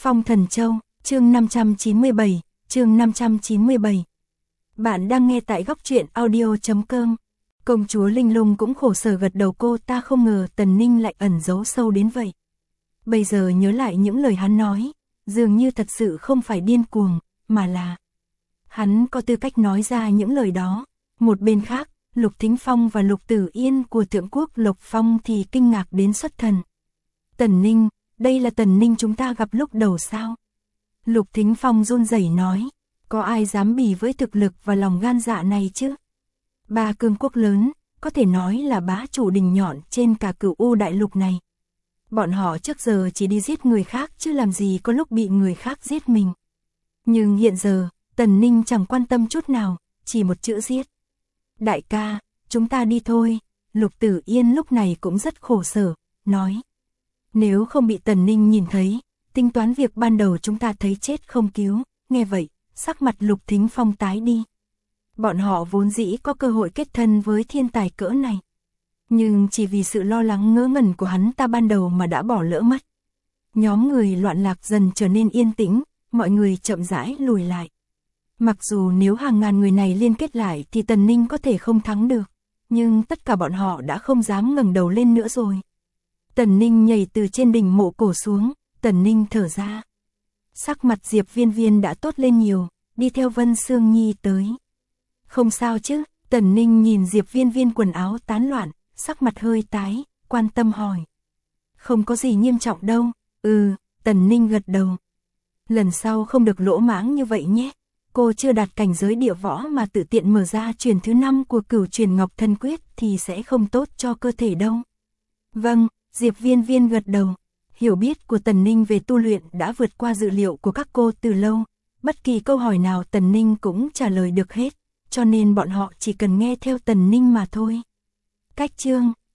Phong Thần Châu, chương 597, chương 597. Bạn đang nghe tại góc truyện audio.com. Công chúa Linh Lung cũng khổ sở gật đầu, cô ta không ngờ Tần Ninh lại ẩn giấu sâu đến vậy. Bây giờ nhớ lại những lời hắn nói, dường như thật sự không phải điên cuồng, mà là hắn có tư cách nói ra những lời đó. Một bên khác, Lục Thính Phong và Lục Tử Yên của Thượng Quốc Lộc Phong thì kinh ngạc đến xuất thần. Tần Ninh, đây là Tần Ninh chúng ta gặp lúc đầu sao? Lục Thính Phong run rẩy nói, có ai dám bì với thực lực và lòng gan dạ này chứ? Ba cương quốc lớn, có thể nói là bá chủ đỉnh nhọn trên cả Cửu U đại lục này. Bọn họ trước giờ chỉ đi giết người khác chứ làm gì có lúc bị người khác giết mình. Nhưng hiện giờ, Tần Ninh chẳng quan tâm chút nào, chỉ một chữ giết. Đại ca, chúng ta đi thôi. Lục Tử Yên lúc này cũng rất khổ sở, nói. Nếu không bị Tần Ninh nhìn thấy, tính toán việc ban đầu chúng ta thấy chết không cứu. Nghe vậy, sắc mặt Lục Thính Phong tái đi. Bọn họ vốn dĩ có cơ hội kết thân với thiên tài cỡ này. Nhưng chỉ vì sự lo lắng ngớ ngẩn của hắn ta ban đầu mà đã bỏ lỡ mất. Nhóm người loạn lạc dần trở nên yên tĩnh, mọi người chậm rãi lùi lại. Mặc dù nếu hàng ngàn người này liên kết lại thì Tần Ninh có thể không thắng được, nhưng tất cả bọn họ đã không dám ngẩng đầu lên nữa rồi. Tần Ninh nhảy từ trên đỉnh mộ cổ xuống, Tần Ninh thở ra. Sắc mặt Diệp Viên Viên đã tốt lên nhiều, đi theo Vân Sương Nhi tới. Không sao chứ? Tần Ninh nhìn Diệp Viên Viên quần áo tán loạn, sắc mặt hơi tái, quan tâm hỏi. Không có gì nghiêm trọng đâu. Tần Ninh gật đầu. Lần sau không được lỗ mãng như vậy nhé. Cô chưa đạt cảnh giới địa võ mà tự tiện mở ra truyền thứ 5 của Cửu Truyền Ngọc Thân Quyết thì sẽ không tốt cho cơ thể đâu. Vâng, Diệp Viên Viên gật đầu. Hiểu biết của Tần Ninh về tu luyện đã vượt qua dự liệu của các cô từ lâu. Bất kỳ câu hỏi nào Tần Ninh cũng trả lời được hết, cho nên bọn họ chỉ cần nghe theo Tần Ninh mà thôi. Cách chương